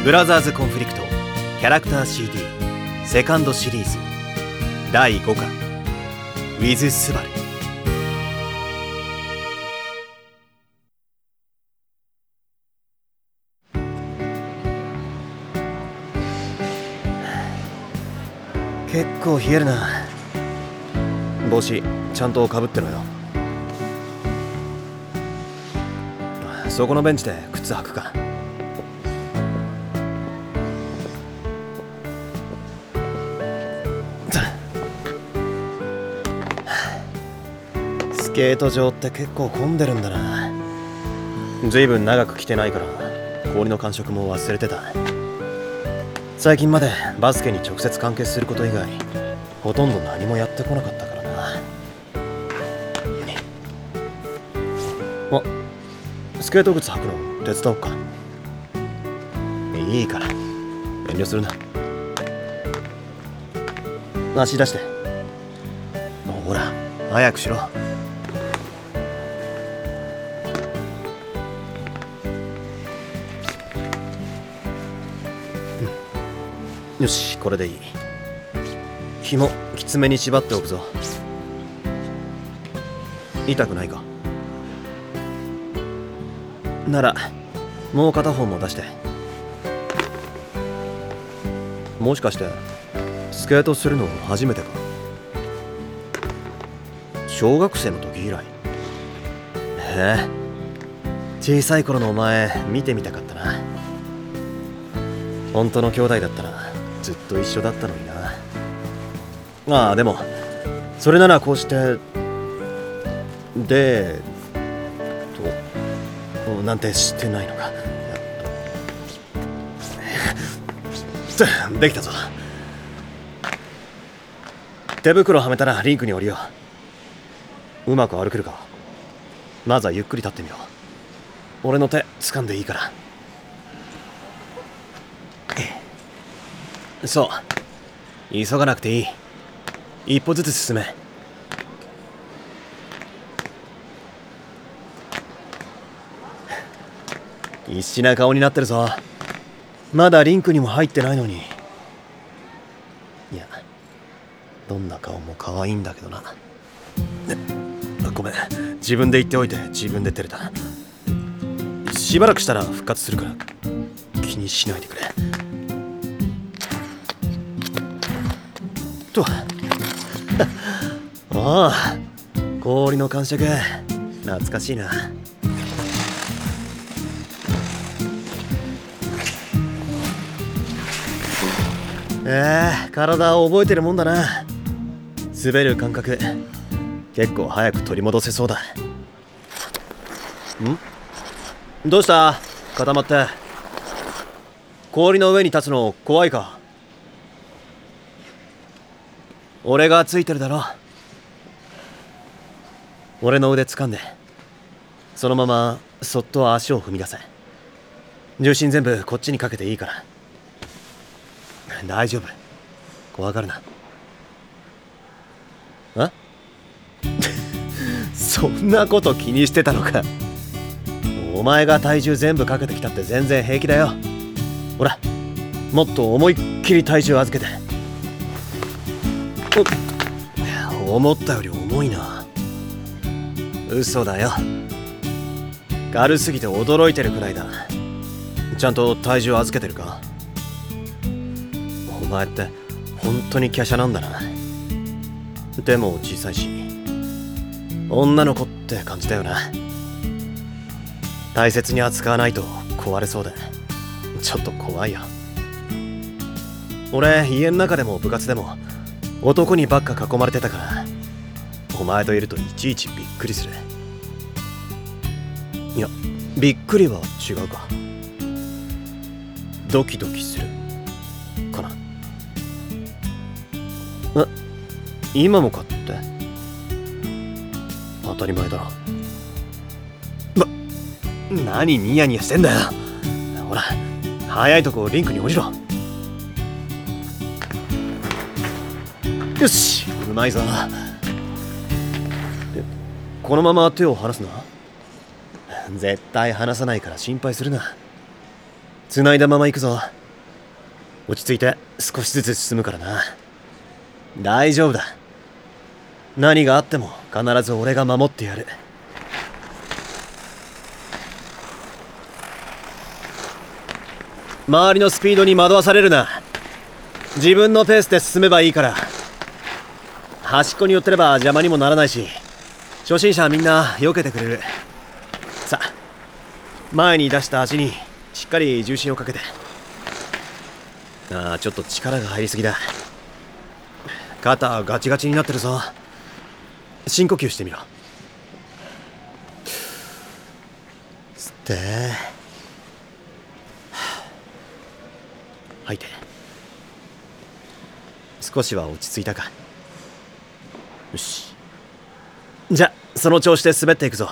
ブラザーズコンフリクトキャラクター CD セカンドシリーズ第5巻 With スバル。結構冷えるな。帽子ちゃんとかぶってろよ。そこのベンチで靴履くか。スケート場って結構混んでるんだな。ずいぶん長く来てないから氷の感触も忘れてた。最近までバスケに直接関係すること以外ほとんど何もやってこなかったからな。あ、スケート靴履くの手伝おうか。いいから遠慮するな。足出して。ほら早くしろ。よし、これでいい。紐きつめに縛っておくぞ。痛くないか？ならもう片方も出して。もしかしてスケートするの初めてか？小学生の時以来？へえ、小さい頃のお前見てみたかったな。本当の兄弟だったらずっと一緒だったのにな。ああ、でもそれならこうしてデートなんてしてないのか。できたぞ。手袋はめたらリンクに降りよう。うまく歩けるか？まずはゆっくり立ってみろ。俺の手掴んでいいから。そう、急がなくていい。一歩ずつ進め。必死な顔になってるぞ。まだリンクにも入ってないのに。いや、どんな顔も可愛いんだけどな。ごめん、自分で言っておいて自分で照れた。しばらくしたら復活するから気にしないでくれ。とああ、氷の感触懐かしいな。体を覚えてるもんだな。滑る感覚結構早く取り戻せそうだ。どうした？固まって。氷の上に立つの怖いか？俺がついてるだろ。俺の腕掴んでそのままそっと足を踏み出せ。重心全部こっちにかけていいから。大丈夫、怖がるな。あそんなこと気にしてたのか。お前が体重全部かけてきたって全然平気だよ。ほら、もっと思いっきり体重預けて。思ったより重いな。嘘だよ、軽すぎて驚いてるくらいだ。ちゃんと体重預けてるか？お前って本当に華奢なんだな。でも小さいし女の子って感じだよな。大切に扱わないと壊れそうでちょっと怖いよ。俺家の中でも部活でも男にばっか囲まれてたから、お前といるといちいちびっくりする。いや、びっくりは違うか。ドキドキするかな。今もかって当たり前だろ。何ニヤニヤしてんだよ。ほら早いとこリンクに降りろ。よし、うまいぞ。このまま手を離すな。絶対離さないから心配するな。 繋いだまま行くぞ。落ち着いて少しずつ進むからな。大丈夫だ。何があっても必ず俺が守ってやる。周りのスピードに惑わされるな。自分のペースで進めばいいから。端っこに寄ってれば邪魔にもならないし、初心者はみんな避けてくれる。さあ、前に出した足にしっかり重心をかけて。ちょっと力が入りすぎだ。肩ガチガチになってるぞ。深呼吸してみろ。吸って吐いて。少しは落ち着いたか。よし、じゃその調子で滑っていくぞ。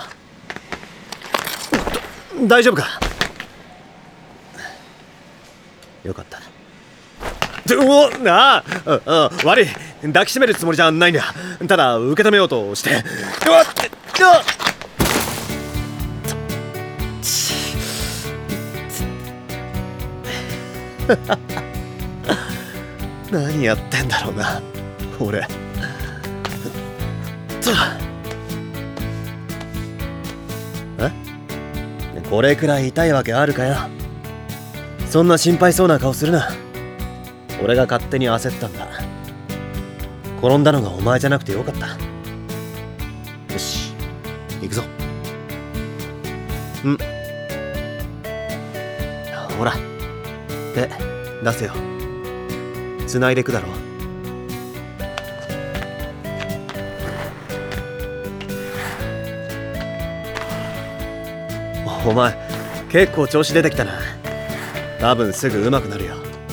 大丈夫か。よかった。悪い。抱きしめるつもりじゃないんだ。ただ受け止めようとして。何やってんだろうな俺。これくらい痛いわけあるかよ。そんな心配そうな顔するな。俺が勝手に焦ったんだ。転んだのがお前じゃなくてよかった。よし、行くぞ。ほら、手出せよ。繋いでくだろ。お前結構調子出てきたな。多分すぐ上手くなるよ。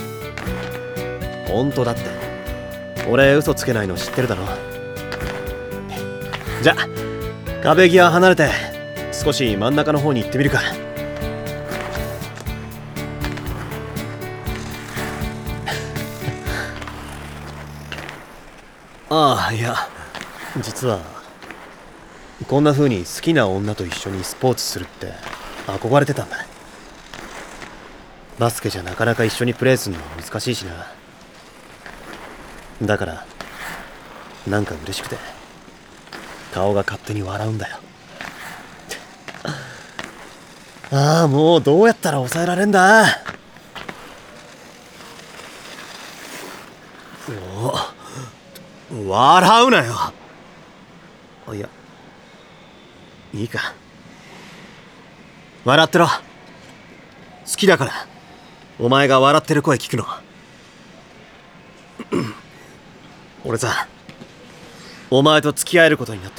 本当だって。俺嘘つけないの知ってるだろ。じゃ壁際離れて少し真ん中の方に行ってみるか。いや、実はこんな風に好きな女と一緒にスポーツするって憧れてたんだ。バスケじゃなかなか一緒にプレーするのは難しいしな。だからなんか嬉しくて顔が勝手に笑うんだよ。もうどうやったら抑えられんだ。笑うなよ。いや、いいか。笑ってろ。好きだからお前が笑ってる声聞くの。俺さ、お前と付き合えることになって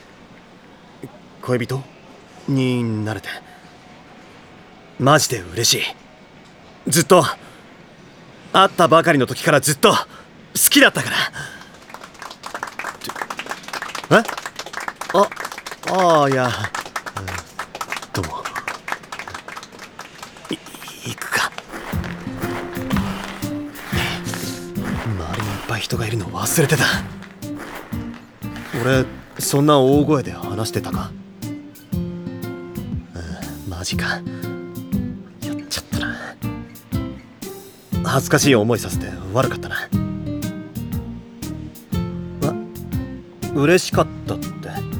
恋人になれてマジで嬉しい。ずっと会ったばかりの時からずっと好きだったから。いや、どうも。行くか。周りにいっぱい人がいるの忘れてた。俺そんな大声で話してたか。マジか。やっちゃったな。恥ずかしい思いさせて悪かったな。嬉しかったって。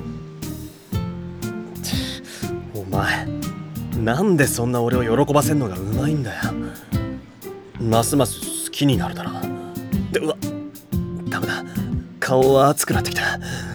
お前なんでそんな俺を喜ばせんのがうまいんだよ。ますます好きになるだろ。ダメだ、顔は熱くなってきた。